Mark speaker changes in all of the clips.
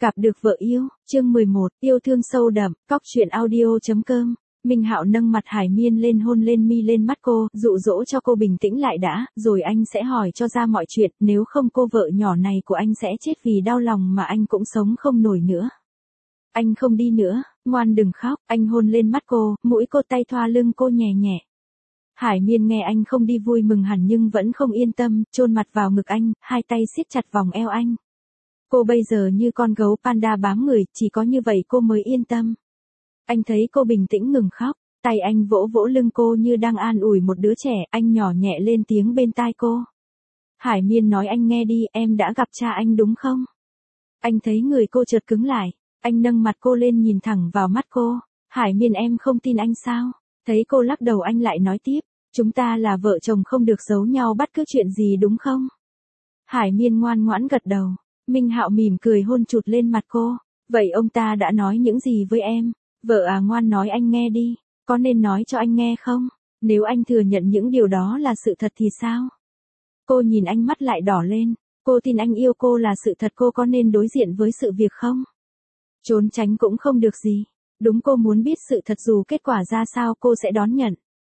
Speaker 1: Gặp được vợ yêu, chương 11, yêu thương sâu đậm, cóc truyện audio.com. Minh Hạo nâng mặt Hải Miên lên hôn lên mi lên mắt cô, dụ dỗ cho cô bình tĩnh lại đã, rồi anh sẽ hỏi cho ra mọi chuyện, nếu không cô vợ nhỏ này của anh sẽ chết vì đau lòng mà anh cũng sống không nổi nữa. Anh không đi nữa, ngoan đừng khóc, anh hôn lên mắt cô, mũi cô tay thoa lưng cô nhẹ nhẹ. Hải Miên nghe anh không đi vui mừng hẳn nhưng vẫn không yên tâm, chôn mặt vào ngực anh, hai tay siết chặt vòng eo anh. Cô bây giờ như con gấu panda bám người, chỉ có như vậy cô mới yên tâm. Anh thấy cô bình tĩnh ngừng khóc, tay anh vỗ vỗ lưng cô như đang an ủi một đứa trẻ, anh nhỏ nhẹ lên tiếng bên tai cô. Hải Miên nói anh nghe đi, em đã gặp cha anh đúng không? Anh thấy người cô chợt cứng lại, anh nâng mặt cô lên nhìn thẳng vào mắt cô. Hải Miên em không tin anh sao? Thấy cô lắc đầu anh lại nói tiếp, chúng ta là vợ chồng không được giấu nhau bất cứ chuyện gì đúng không? Hải Miên ngoan ngoãn gật đầu. Minh Hạo mỉm cười hôn chụt lên mặt cô. Vậy ông ta đã nói những gì với em? Vợ à ngoan nói anh nghe đi. Có nên nói cho anh nghe không? Nếu anh thừa nhận những điều đó là sự thật thì sao? Cô nhìn anh mắt lại đỏ lên. Cô tin anh yêu cô là sự thật, cô có nên đối diện với sự việc không? Trốn tránh cũng không được gì. Đúng, cô muốn biết sự thật dù kết quả ra sao cô sẽ đón nhận.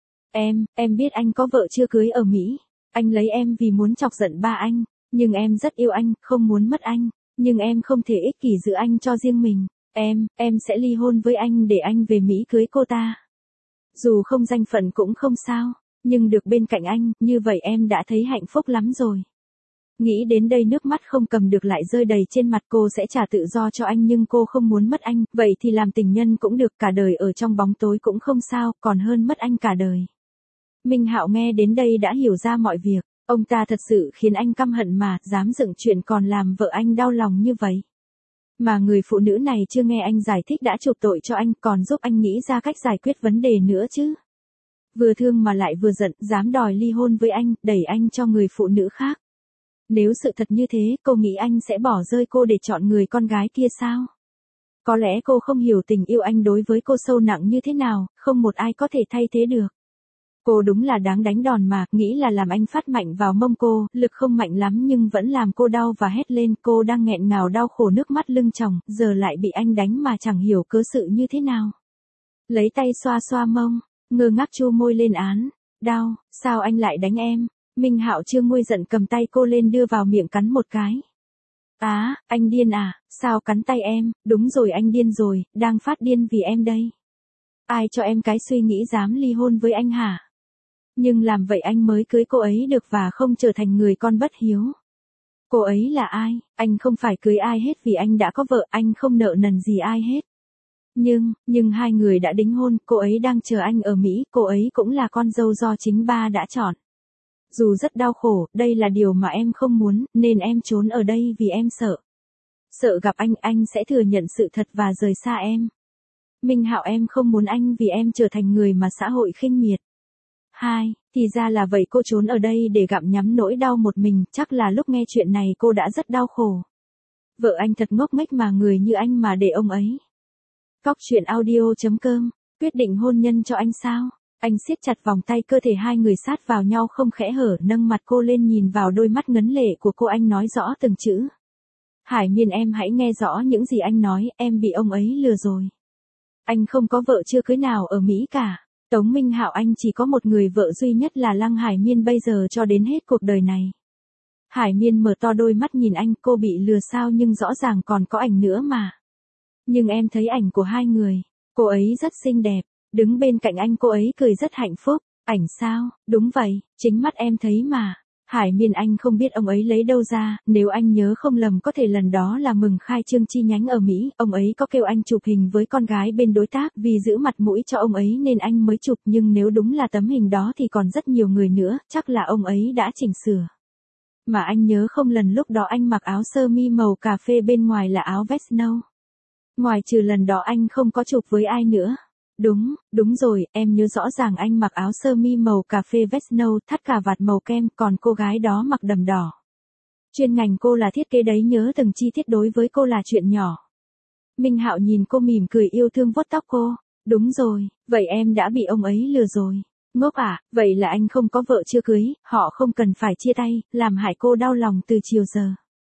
Speaker 1: Em biết anh có vợ chưa cưới ở Mỹ. Anh lấy em vì muốn chọc giận ba anh. Nhưng em rất yêu anh, không muốn mất anh. Nhưng em không thể ích kỷ giữ anh cho riêng mình. Em sẽ ly hôn với anh để anh về Mỹ cưới cô ta. Dù không danh phận cũng không sao. Nhưng được bên cạnh anh, như vậy em đã thấy hạnh phúc lắm rồi. Nghĩ đến đây nước mắt không cầm được lại rơi đầy trên mặt. Cô sẽ trả tự do cho anh nhưng cô không muốn mất anh. Vậy thì làm tình nhân cũng được, cả đời ở trong bóng tối cũng không sao, còn hơn mất anh cả đời. Minh Hạo nghe đến đây đã hiểu ra mọi việc. Ông ta thật sự khiến anh căm hận mà, dám dựng chuyện còn làm vợ anh đau lòng như vậy. Mà người phụ nữ này chưa nghe anh giải thích đã chuộc tội cho anh, còn giúp anh nghĩ ra cách giải quyết vấn đề nữa chứ. Vừa thương mà lại vừa giận, dám đòi ly hôn với anh, đẩy anh cho người phụ nữ khác. Nếu sự thật như thế, cô nghĩ anh sẽ bỏ rơi cô để chọn người con gái kia sao? Có lẽ cô không hiểu tình yêu anh đối với cô sâu nặng như thế nào, không một ai có thể thay thế được. Cô đúng là đáng đánh đòn mà, nghĩ là làm anh phát mạnh vào mông cô, lực không mạnh lắm nhưng vẫn làm cô đau và hét lên. Cô đang nghẹn ngào đau khổ nước mắt lưng tròng, giờ lại bị anh đánh mà chẳng hiểu cớ sự như thế nào. Lấy tay xoa xoa mông, ngơ ngác chu môi lên án. Đau, sao anh lại đánh em? Minh Hạo chưa nguôi giận cầm tay cô lên đưa vào miệng cắn một cái. Anh điên à, sao cắn tay em? Đúng rồi, anh điên rồi, đang phát điên vì em đây. Ai cho em cái suy nghĩ dám ly hôn với anh hả? Nhưng làm vậy anh mới cưới cô ấy được và không trở thành người con bất hiếu. Cô ấy là ai? Anh không phải cưới ai hết vì anh đã có vợ, anh không nợ nần gì ai hết. Nhưng hai người đã đính hôn, cô ấy đang chờ anh ở Mỹ, cô ấy cũng là con dâu do chính ba đã chọn. Dù rất đau khổ, đây là điều mà em không muốn, nên em trốn ở đây vì em sợ. Sợ gặp anh sẽ thừa nhận sự thật và rời xa em. Minh Hạo em không muốn anh vì em trở thành người mà xã hội khinh miệt. Thì ra là vậy, cô trốn ở đây để gặm nhắm nỗi đau một mình, chắc là lúc nghe chuyện này cô đã rất đau khổ. Vợ anh thật ngốc nghếch mà, người như anh mà để ông ấy. Cóc truyện audio.com, quyết định hôn nhân cho anh sao? Anh siết chặt vòng tay, cơ thể hai người sát vào nhau không khẽ hở, nâng mặt cô lên nhìn vào đôi mắt ngấn lệ của cô, anh nói rõ từng chữ. Hải Miên em hãy nghe rõ những gì anh nói, em bị ông ấy lừa rồi. Anh không có vợ chưa cưới nào ở Mỹ cả. Tống Minh Hạo anh chỉ có một người vợ duy nhất là Lăng Hải Miên bây giờ cho đến hết cuộc đời này. Hải Miên mở to đôi mắt nhìn anh, cô bị lừa sao? Nhưng rõ ràng còn có ảnh nữa mà. Nhưng em thấy ảnh của hai người, cô ấy rất xinh đẹp, đứng bên cạnh anh cô ấy cười rất hạnh phúc. Ảnh sao? Đúng vậy, chính mắt em thấy mà. Hải Miên anh không biết ông ấy lấy đâu ra, nếu anh nhớ không lầm có thể lần đó là mừng khai trương chi nhánh ở Mỹ, ông ấy có kêu anh chụp hình với con gái bên đối tác, vì giữ mặt mũi cho ông ấy nên anh mới chụp, nhưng nếu đúng là tấm hình đó thì còn rất nhiều người nữa, chắc là ông ấy đã chỉnh sửa. Mà anh nhớ không lần lúc đó anh mặc áo sơ mi màu cà phê, bên ngoài là áo vest nâu. Ngoài trừ lần đó anh không có chụp với ai nữa. Đúng rồi, em nhớ rõ ràng anh mặc áo sơ mi màu cà phê vest nâu, thắt cà vạt màu kem, còn cô gái đó mặc đầm đỏ. Chuyên ngành cô là thiết kế đấy, nhớ từng chi tiết đối với cô là chuyện nhỏ. Minh Hạo nhìn cô mỉm cười yêu thương vuốt tóc cô. Đúng rồi, vậy em đã bị ông ấy lừa rồi. Ngốc à, vậy là anh không có vợ chưa cưới, họ không cần phải chia tay, làm hại cô đau lòng từ chiều giờ.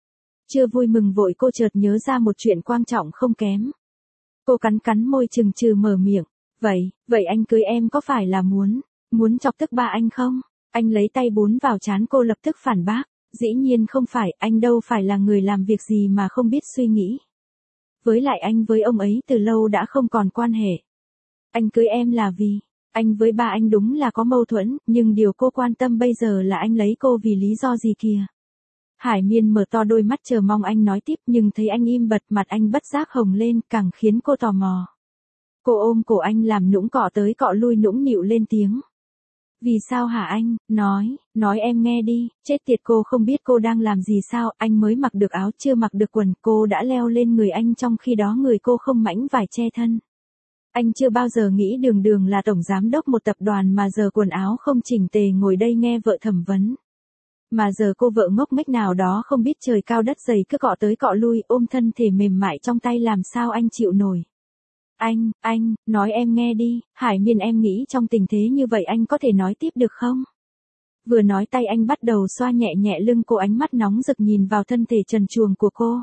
Speaker 1: Chưa vui mừng vội cô chợt nhớ ra một chuyện quan trọng không kém. Cô cắn cắn môi chừng chừ mở miệng. Vậy anh cưới em có phải là muốn chọc tức ba anh không? Anh lấy tay bún vào trán cô lập tức phản bác. Dĩ nhiên không phải, anh đâu phải là người làm việc gì mà không biết suy nghĩ. Với lại anh với ông ấy từ lâu đã không còn quan hệ. Anh cưới em là vì, anh với ba anh đúng là có mâu thuẫn, nhưng điều cô quan tâm bây giờ là anh lấy cô vì lý do gì kìa. Hải Miên mở to đôi mắt chờ mong anh nói tiếp nhưng thấy anh im bặt, mặt anh bất giác hồng lên càng khiến cô tò mò. Cô ôm cổ anh làm nũng cọ tới cọ lui nũng nịu lên tiếng. Vì sao hả anh, nói em nghe đi, chết tiệt cô không biết cô đang làm gì sao, anh mới mặc được áo chưa mặc được quần, cô đã leo lên người anh trong khi đó người cô không mảnh vải che thân. Anh chưa bao giờ nghĩ đường đường là tổng giám đốc một tập đoàn mà giờ quần áo không chỉnh tề ngồi đây nghe vợ thẩm vấn. Mà giờ cô vợ ngốc nghếch nào đó không biết trời cao đất dày cứ cọ tới cọ lui ôm thân thể mềm mại trong tay làm sao anh chịu nổi. Anh, nói em nghe đi, Hải Miên em nghĩ trong tình thế như vậy anh có thể nói tiếp được không? Vừa nói tay anh bắt đầu xoa nhẹ nhẹ lưng cô, ánh mắt nóng rực nhìn vào thân thể trần truồng của cô.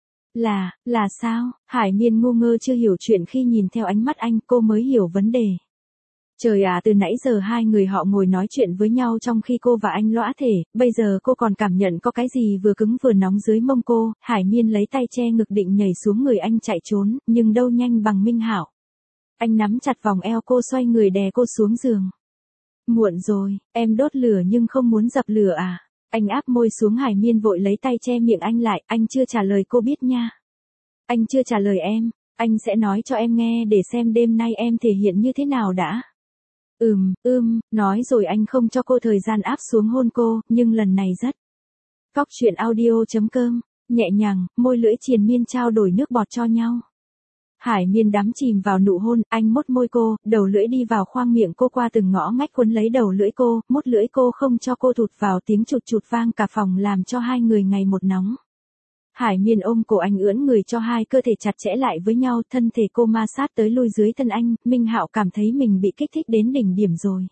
Speaker 1: Là sao? Hải Miên ngu ngơ chưa hiểu chuyện khi nhìn theo ánh mắt anh cô mới hiểu vấn đề. Trời à, từ nãy giờ hai người họ ngồi nói chuyện với nhau trong khi cô và anh lõa thể, bây giờ cô còn cảm nhận có cái gì vừa cứng vừa nóng dưới mông cô. Hải Miên lấy tay che ngực định nhảy xuống người anh chạy trốn, nhưng đâu nhanh bằng Minh Hạo. Anh nắm chặt vòng eo cô xoay người đè cô xuống giường. Muộn rồi, em đốt lửa nhưng không muốn dập lửa à? Anh áp môi xuống. Hải Miên vội lấy tay che miệng anh lại, anh chưa trả lời cô biết nha. Anh chưa trả lời em, anh sẽ nói cho em nghe để xem đêm nay em thể hiện như thế nào đã. Nói rồi anh không cho cô thời gian áp xuống hôn cô, nhưng lần này rất. Cóc truyện audio.com, nhẹ nhàng, môi lưỡi triền miên trao đổi nước bọt cho nhau. Hải Miên đắm chìm vào nụ hôn, anh mút môi cô, đầu lưỡi đi vào khoang miệng cô qua từng ngõ ngách quấn lấy đầu lưỡi cô, mút lưỡi cô không cho cô thụt vào, tiếng chụt chụt vang cả phòng làm cho hai người ngày một nóng. Hải Miên ôm cổ anh ưỡn người cho hai cơ thể chặt chẽ lại với nhau, thân thể cô ma sát tới lui dưới thân anh, Minh Hạo cảm thấy mình bị kích thích đến đỉnh điểm rồi.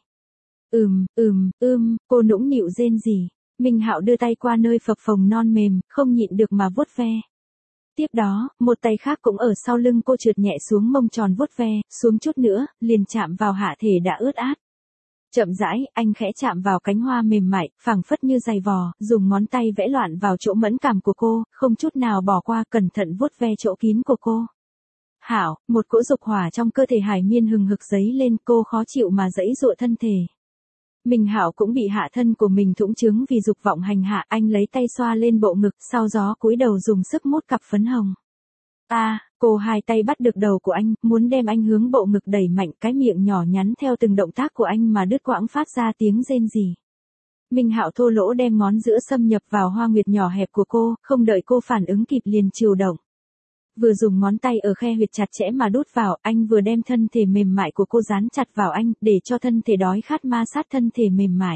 Speaker 1: Cô nũng nịu rên rỉ. Minh Hạo đưa tay qua nơi phập phồng non mềm, không nhịn được mà vuốt ve. Tiếp đó, một tay khác cũng ở sau lưng cô trượt nhẹ xuống mông tròn vuốt ve, xuống chút nữa, liền chạm vào hạ thể đã ướt át. Chậm rãi, anh khẽ chạm vào cánh hoa mềm mại, phảng phất như giày vò, dùng ngón tay vẽ loạn vào chỗ mẫn cảm của cô, không chút nào bỏ qua, cẩn thận vuốt ve chỗ kín của cô. Hảo, một cỗ dục hỏa trong cơ thể Hải Miên hừng hực dấy lên, cô khó chịu mà giãy giụa thân thể. Minh Hạo cũng bị hạ thân của mình thũng trướng vì dục vọng hành hạ, anh lấy tay xoa lên bộ ngực, sau đó cúi đầu dùng sức mút cặp phấn hồng. Cô hai tay bắt được đầu của anh, muốn đem anh hướng bộ ngực đẩy mạnh, cái miệng nhỏ nhắn theo từng động tác của anh mà đứt quãng phát ra tiếng rên rỉ. Minh Hạo thô lỗ đem ngón giữa xâm nhập vào hoa nguyệt nhỏ hẹp của cô, không đợi cô phản ứng kịp liền chiều động. Vừa dùng ngón tay ở khe huyệt chặt chẽ mà đút vào, anh vừa đem thân thể mềm mại của cô dán chặt vào anh, để cho thân thể đói khát ma sát thân thể mềm mại.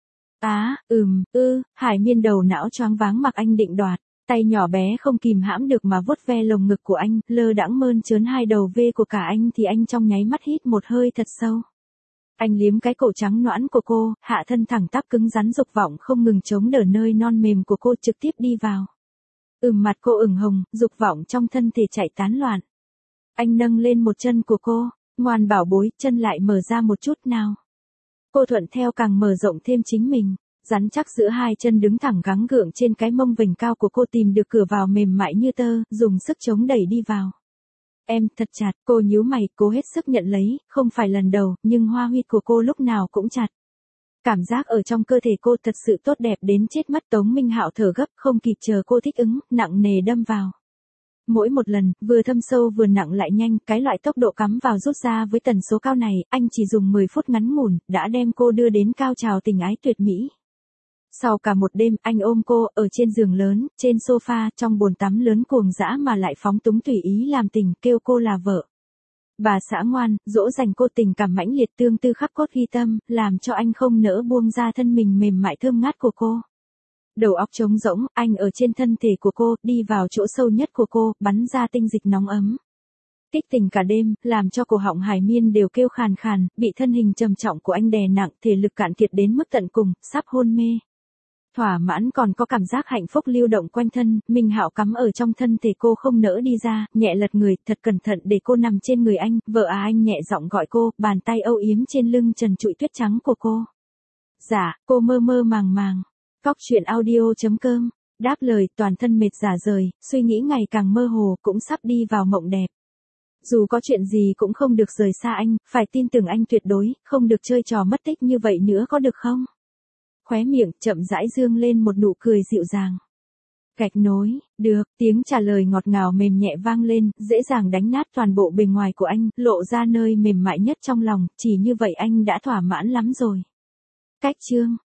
Speaker 1: Hải Miên đầu não choáng váng mặc anh định đoạt. Tay nhỏ bé không kìm hãm được mà vuốt ve lồng ngực của anh, lơ đãng mơn trớn hai đầu V của cả anh thì anh trong nháy mắt hít một hơi thật sâu. Anh liếm cái cổ trắng nõn của cô, hạ thân thẳng tắp cứng rắn dục vọng không ngừng chống đỡ nơi non mềm của cô trực tiếp đi vào. Mặt cô ửng hồng, dục vọng trong thân thể chạy tán loạn. Anh nâng lên một chân của cô, ngoan bảo bối, chân lại mở ra một chút nào. Cô thuận theo càng mở rộng thêm chính mình. Rắn chắc giữa hai chân đứng thẳng gắng gượng trên cái mông vành cao của cô tìm được cửa vào mềm mại như tơ, dùng sức chống đẩy đi vào. Em, thật chặt, cô nhíu mày, cố hết sức nhận lấy, không phải lần đầu, nhưng hoa huyệt của cô lúc nào cũng chặt. Cảm giác ở trong cơ thể cô thật sự tốt đẹp đến chết mất. Tống Minh Hạo thở gấp, không kịp chờ cô thích ứng, nặng nề đâm vào. Mỗi một lần, vừa thâm sâu vừa nặng lại nhanh, cái loại tốc độ cắm vào rút ra với tần số cao này, anh chỉ dùng 10 phút ngắn ngủn, đã đem cô đưa đến cao trào tình ái tuyệt mỹ. Sau cả một đêm, anh ôm cô, ở trên giường lớn, trên sofa, trong bồn tắm lớn cuồng dã mà lại phóng túng tùy ý làm tình, kêu cô là vợ. Bà xã ngoan, dỗ dành cô tình cảm mãnh liệt tương tư khắc cốt ghi tâm, làm cho anh không nỡ buông ra thân mình mềm mại thơm ngát của cô. Đầu óc trống rỗng, anh ở trên thân thể của cô, đi vào chỗ sâu nhất của cô, bắn ra tinh dịch nóng ấm. Tích tình cả đêm, làm cho cổ họng Hải Miên đều kêu khàn khàn, bị thân hình trầm trọng của anh đè nặng, thể lực cạn kiệt đến mức tận cùng, sắp hôn mê. Thỏa mãn còn có cảm giác hạnh phúc lưu động quanh thân, Minh Hạo cắm ở trong thân thể cô không nỡ đi ra, nhẹ lật người, thật cẩn thận để cô nằm trên người anh, vợ à anh nhẹ giọng gọi cô, bàn tay âu yếm trên lưng trần trụi tuyết trắng của cô. Dạ, cô mơ mơ màng màng. Cóc truyện audio.com, đáp lời toàn thân mệt rả rời, suy nghĩ ngày càng mơ hồ, cũng sắp đi vào mộng đẹp. Dù có chuyện gì cũng không được rời xa anh, phải tin tưởng anh tuyệt đối, không được chơi trò mất tích như vậy nữa có được không? Khóe miệng chậm rãi dương lên một nụ cười dịu dàng. Gạch nối, được, tiếng trả lời ngọt ngào mềm nhẹ vang lên, dễ dàng đánh nát toàn bộ bề ngoài của anh, lộ ra nơi mềm mại nhất trong lòng, chỉ như vậy anh đã thỏa mãn lắm rồi. Cách chương